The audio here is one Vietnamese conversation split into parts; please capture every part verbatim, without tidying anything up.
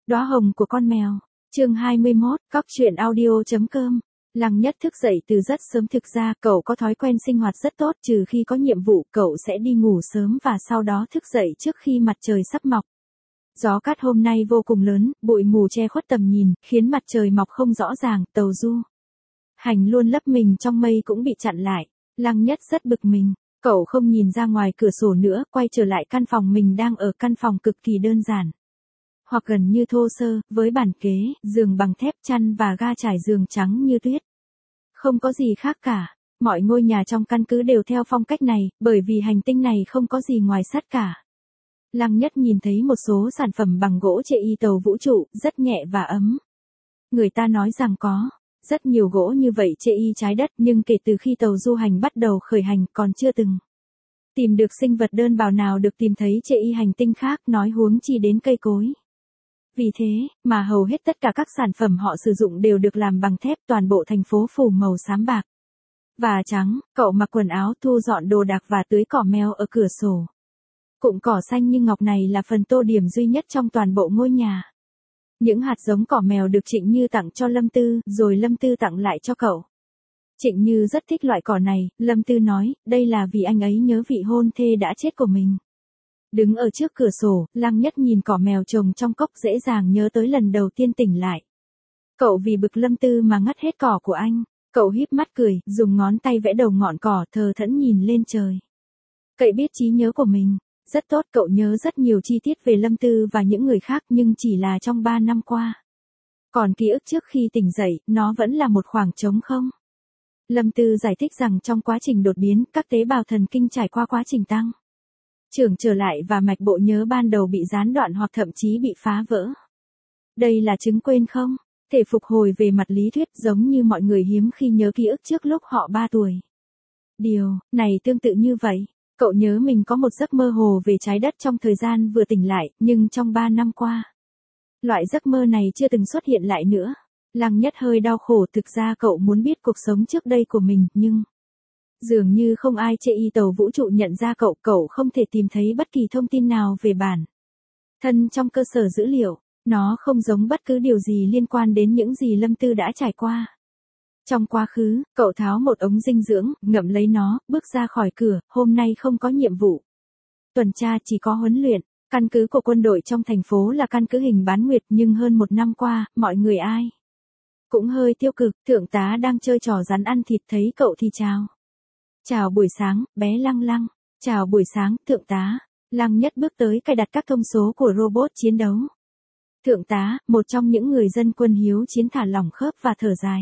Đóa hồng của con mèo. Chương hai mươi mốt, cóc truyện audio chấm com. Lăng Nhất thức dậy từ rất sớm, thực ra cậu có thói quen sinh hoạt rất tốt, trừ khi có nhiệm vụ, cậu sẽ đi ngủ sớm và sau đó thức dậy trước khi mặt trời sắp mọc. Gió cát hôm nay vô cùng lớn, bụi mù che khuất tầm nhìn, khiến mặt trời mọc không rõ ràng, tàu du hành luôn lấp mình trong mây cũng bị chặn lại. Lăng Nhất rất bực mình, cậu không nhìn ra ngoài cửa sổ nữa, quay trở lại căn phòng mình đang ở, căn phòng cực kỳ đơn giản, hoặc gần như thô sơ, với bàn kế, giường bằng thép, chăn và ga trải giường trắng như tuyết. Không có gì khác cả. Mọi ngôi nhà trong căn cứ đều theo phong cách này, bởi vì hành tinh này không có gì ngoài sắt cả. Lăng Nhất nhìn thấy một số sản phẩm bằng gỗ chê y tàu vũ trụ, rất nhẹ và ấm. Người ta nói rằng có rất nhiều gỗ như vậy chê y trái đất, nhưng kể từ khi tàu du hành bắt đầu khởi hành còn chưa từng tìm được sinh vật đơn bào nào được tìm thấy chê y hành tinh khác, nói huống chi đến cây cối. Vì thế, mà hầu hết tất cả các sản phẩm họ sử dụng đều được làm bằng thép, toàn bộ thành phố phủ màu xám bạc và trắng. Cậu mặc quần áo, thu dọn đồ đạc và tưới cỏ mèo ở cửa sổ. Cụm cỏ xanh như ngọc này là phần tô điểm duy nhất trong toàn bộ ngôi nhà. Những hạt giống cỏ mèo được Trịnh Như tặng cho Lâm Tư, rồi Lâm Tư tặng lại cho cậu. Trịnh Như rất thích loại cỏ này, Lâm Tư nói, đây là vì anh ấy nhớ vị hôn thê đã chết của mình. Đứng ở trước cửa sổ, Lăng Nhất nhìn cỏ mèo trồng trong cốc, dễ dàng nhớ tới lần đầu tiên tỉnh lại. Cậu vì bực Lâm Tư mà ngắt hết cỏ của anh. Cậu híp mắt cười, dùng ngón tay vẽ đầu ngọn cỏ, thờ thẫn nhìn lên trời. Cậu biết trí nhớ của mình rất tốt, cậu nhớ rất nhiều chi tiết về Lâm Tư và những người khác, nhưng chỉ là trong ba năm qua. Còn ký ức trước khi tỉnh dậy, nó vẫn là một khoảng trống không. Lâm Tư giải thích rằng trong quá trình đột biến, các tế bào thần kinh trải qua quá trình tăng trưởng trở lại và mạch bộ nhớ ban đầu bị gián đoạn hoặc thậm chí bị phá vỡ. Đây là chứng quên không thể phục hồi về mặt lý thuyết, giống như mọi người hiếm khi nhớ ký ức trước lúc họ ba tuổi. Điều này tương tự như vậy. Cậu nhớ mình có một giấc mơ hồ về trái đất trong thời gian vừa tỉnh lại, nhưng trong ba năm qua, loại giấc mơ này chưa từng xuất hiện lại nữa. Lăng Nhất hơi đau khổ, thực ra cậu muốn biết cuộc sống trước đây của mình, nhưng dường như không ai chê y tàu vũ trụ nhận ra cậu, cậu không thể tìm thấy bất kỳ thông tin nào về bản thân trong cơ sở dữ liệu. Nó không giống bất cứ điều gì liên quan đến những gì Lâm Tư đã trải qua. Trong quá khứ, cậu tháo một ống dinh dưỡng, ngậm lấy nó, bước ra khỏi cửa, hôm nay không có nhiệm vụ tuần tra, chỉ có huấn luyện. Căn cứ của quân đội trong thành phố là căn cứ hình bán nguyệt, nhưng hơn một năm qua, mọi người ai cũng hơi tiêu cực. Thượng tá đang chơi trò rắn ăn thịt, thấy cậu thì chào. Chào buổi sáng, bé Lăng Lăng. Chào buổi sáng, thượng tá. Lăng Nhất bước tới cài đặt các thông số của robot chiến đấu. Thượng tá, một trong những người dân quân hiếu chiến, thả lỏng khớp và thở dài.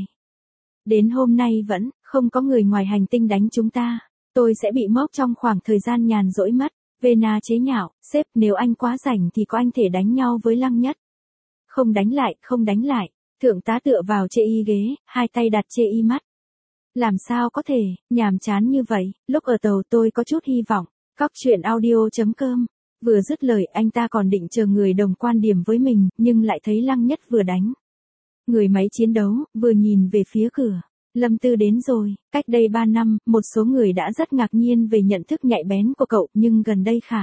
Đến hôm nay vẫn không có người ngoài hành tinh đánh chúng ta. Tôi sẽ bị mốc trong khoảng thời gian nhàn rỗi mất. Vena chế nhạo, sếp, nếu anh quá rảnh thì có anh thể đánh nhau với Lăng Nhất. Không đánh lại, không đánh lại. Thượng tá tựa vào chê y ghế, hai tay đặt chê y mắt. Làm sao có thể, nhàm chán như vậy. Lúc ở tàu tôi có chút hy vọng. Cóc truyện audio chấm com. Vừa dứt lời, anh ta còn định chờ người đồng quan điểm với mình, nhưng lại thấy Lăng Nhất vừa đánh người máy chiến đấu, vừa nhìn về phía cửa. Lâm Tư đến rồi. Cách đây ba năm, một số người đã rất ngạc nhiên về nhận thức nhạy bén của cậu, nhưng gần đây khả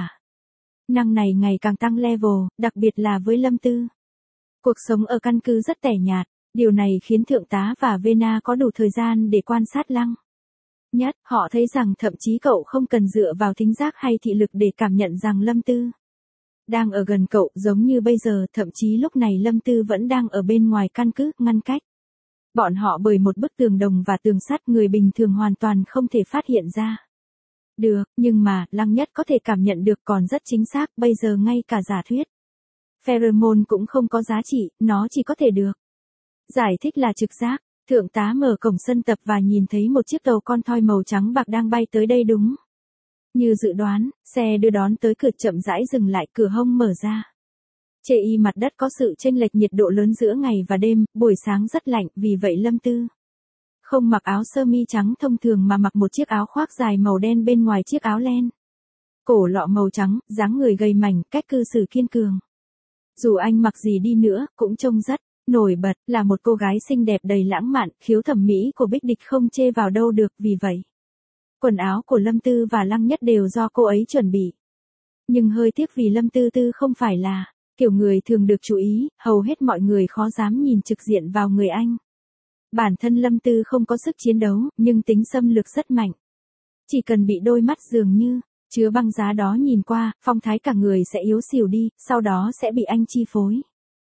năng này ngày càng tăng level, đặc biệt là với Lâm Tư. Cuộc sống ở căn cứ rất tẻ nhạt. Điều này khiến thượng tá và Vena có đủ thời gian để quan sát Lăng Nhất. Họ thấy rằng thậm chí cậu không cần dựa vào thính giác hay thị lực để cảm nhận rằng Lâm Tư đang ở gần cậu, giống như bây giờ. Thậm chí lúc này Lâm Tư vẫn đang ở bên ngoài căn cứ, ngăn cách bọn họ bởi một bức tường đồng và tường sắt, người bình thường hoàn toàn không thể phát hiện ra được. Nhưng mà, Lăng Nhất có thể cảm nhận được, còn rất chính xác. Bây giờ ngay cả giả thuyết pheromone cũng không có giá trị, nó chỉ có thể được giải thích là trực giác. Thượng tá mở cổng sân tập và nhìn thấy một chiếc tàu con thoi màu trắng bạc đang bay tới đây. Đúng như dự đoán, xe đưa đón tới cửa chậm rãi dừng lại, cửa hông mở ra. Chê y mặt đất có sự chênh lệch nhiệt độ lớn giữa ngày và đêm, buổi sáng rất lạnh, vì vậy Lâm Tư không mặc áo sơ mi trắng thông thường mà mặc một chiếc áo khoác dài màu đen bên ngoài chiếc áo len. Cổ lọ màu trắng, dáng người gầy mảnh, cách cư xử kiên cường. Dù anh mặc gì đi nữa, cũng trông rất nổi bật, là một cô gái xinh đẹp đầy lãng mạn, khiếu thẩm mỹ của Bích Địch không chê vào đâu được, vì vậy quần áo của Lâm Tư và Lăng Nhất đều do cô ấy chuẩn bị. Nhưng hơi tiếc vì Lâm Tư Tư không phải là Kiểu người thường được chú ý, hầu hết mọi người khó dám nhìn trực diện vào người anh. Bản thân Lâm Tư không có sức chiến đấu, nhưng tính xâm lược rất mạnh. Chỉ cần bị đôi mắt dường như chứa băng giá đó nhìn qua, phong thái cả người sẽ yếu xìu đi, sau đó sẽ bị anh chi phối.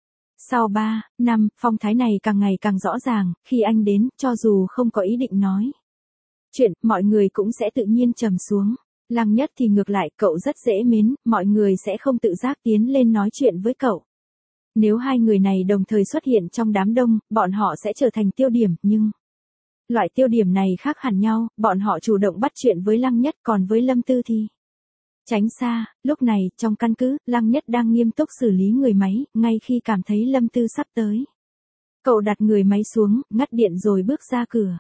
Sau ba năm, phong thái này càng ngày càng rõ ràng, khi anh đến, cho dù không có ý định nói chuyện, mọi người cũng sẽ tự nhiên trầm xuống. Lăng Nhất thì ngược lại, cậu rất dễ mến, mọi người sẽ không tự giác tiến lên nói chuyện với cậu. Nếu hai người này đồng thời xuất hiện trong đám đông, bọn họ sẽ trở thành tiêu điểm, nhưng loại tiêu điểm này khác hẳn nhau, bọn họ chủ động bắt chuyện với Lăng Nhất, còn với Lâm Tư thì tránh xa. Lúc này, trong căn cứ, Lăng Nhất đang nghiêm túc xử lý người máy, ngay khi cảm thấy Lâm Tư sắp tới. Cậu đặt người máy xuống, ngắt điện rồi bước ra cửa.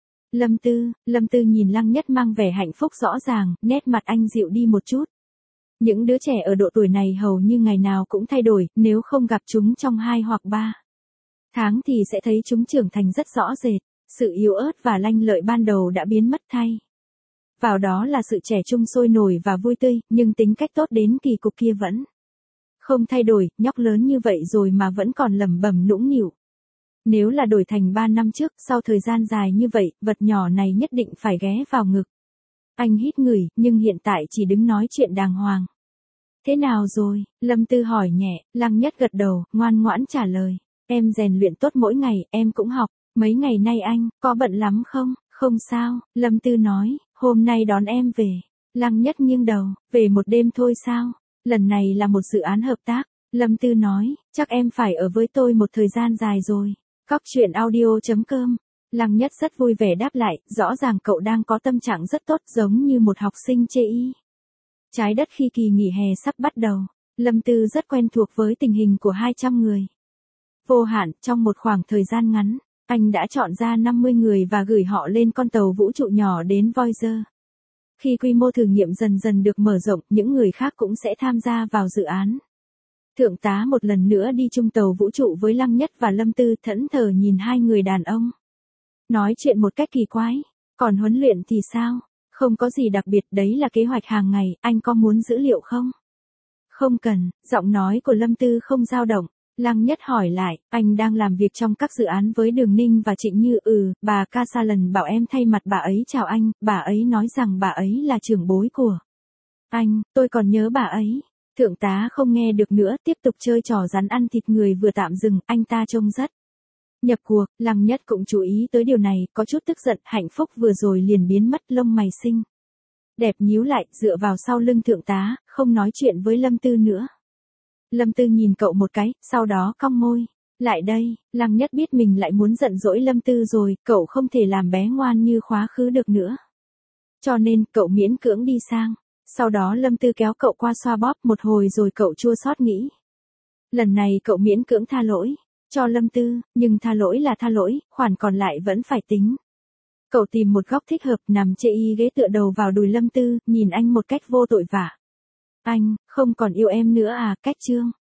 Lâm Tư, Lâm Tư nhìn Lăng Nhất mang vẻ hạnh phúc rõ ràng, nét mặt anh dịu đi một chút. Những đứa trẻ ở độ tuổi này hầu như ngày nào cũng thay đổi, nếu không gặp chúng trong hai hoặc ba tháng thì sẽ thấy chúng trưởng thành rất rõ rệt. Sự yếu ớt và lanh lợi ban đầu đã biến mất thay vào đó là sự trẻ trung sôi nổi và vui tươi, nhưng tính cách tốt đến kỳ cục kia vẫn không thay đổi. Nhóc lớn như vậy rồi mà vẫn còn lẩm bẩm nũng nịu. Nếu là đổi thành ba năm trước, sau thời gian dài như vậy, vật nhỏ này nhất định phải ghé vào ngực anh hít ngửi, nhưng hiện tại chỉ đứng nói chuyện đàng hoàng. Thế nào rồi? Lâm Tư hỏi nhẹ. Lăng Nhất gật đầu, ngoan ngoãn trả lời. Em rèn luyện tốt mỗi ngày, em cũng học. Mấy ngày nay anh, có bận lắm không? Không sao, Lâm Tư nói, hôm nay đón em về. Lăng Nhất nghiêng đầu, về một đêm thôi sao? Lần này là một dự án hợp tác. Lâm Tư nói, chắc em phải ở với tôi một thời gian dài rồi. Cóc truyện audio chấm com. Lăng Nhất rất vui vẻ đáp lại, rõ ràng cậu đang có tâm trạng rất tốt, giống như một học sinh chê y trái đất khi kỳ nghỉ hè sắp bắt đầu. Lâm Tư rất quen thuộc với tình hình của hai trăm người. Vô hạn, trong một khoảng thời gian ngắn, anh đã chọn ra năm mươi người và gửi họ lên con tàu vũ trụ nhỏ đến Voyager. Khi quy mô thử nghiệm dần dần được mở rộng, những người khác cũng sẽ tham gia vào dự án. Thượng tá một lần nữa đi chung tàu vũ trụ với Lăng Nhất và Lâm Tư, thẫn thờ nhìn hai người đàn ông nói chuyện một cách kỳ quái. Còn huấn luyện thì sao? Không có gì đặc biệt, đấy là kế hoạch hàng ngày, anh có muốn dữ liệu không? Không cần, giọng nói của Lâm Tư không dao động. Lăng Nhất hỏi lại, anh đang làm việc trong các dự án với Đường Ninh và Trịnh Như. Ừ, bà Casa lần bảo em thay mặt bà ấy chào anh, bà ấy nói rằng bà ấy là trưởng bối của anh, tôi còn nhớ bà ấy. Thượng tá không nghe được nữa, tiếp tục chơi trò rắn ăn thịt người vừa tạm dừng, anh ta trông rất nhập cuộc. Lăng Nhất cũng chú ý tới điều này, có chút tức giận, hạnh phúc vừa rồi liền biến mất, lông mày xinh đẹp nhíu lại, dựa vào sau lưng thượng tá, không nói chuyện với Lâm Tư nữa. Lâm Tư nhìn cậu một cái, sau đó cong môi. Lại đây. Lăng Nhất biết mình lại muốn giận dỗi Lâm Tư rồi, cậu không thể làm bé ngoan như quá khứ được nữa. Cho nên, cậu miễn cưỡng đi sang. Sau đó Lâm Tư kéo cậu qua xoa bóp một hồi rồi cậu chua xót nghĩ. Lần này cậu miễn cưỡng tha lỗi cho Lâm Tư, nhưng tha lỗi là tha lỗi, khoản còn lại vẫn phải tính. Cậu tìm một góc thích hợp, nằm chê y ghế tựa đầu vào đùi Lâm Tư, nhìn anh một cách vô tội vạ. Anh, không còn yêu em nữa à? Cách chương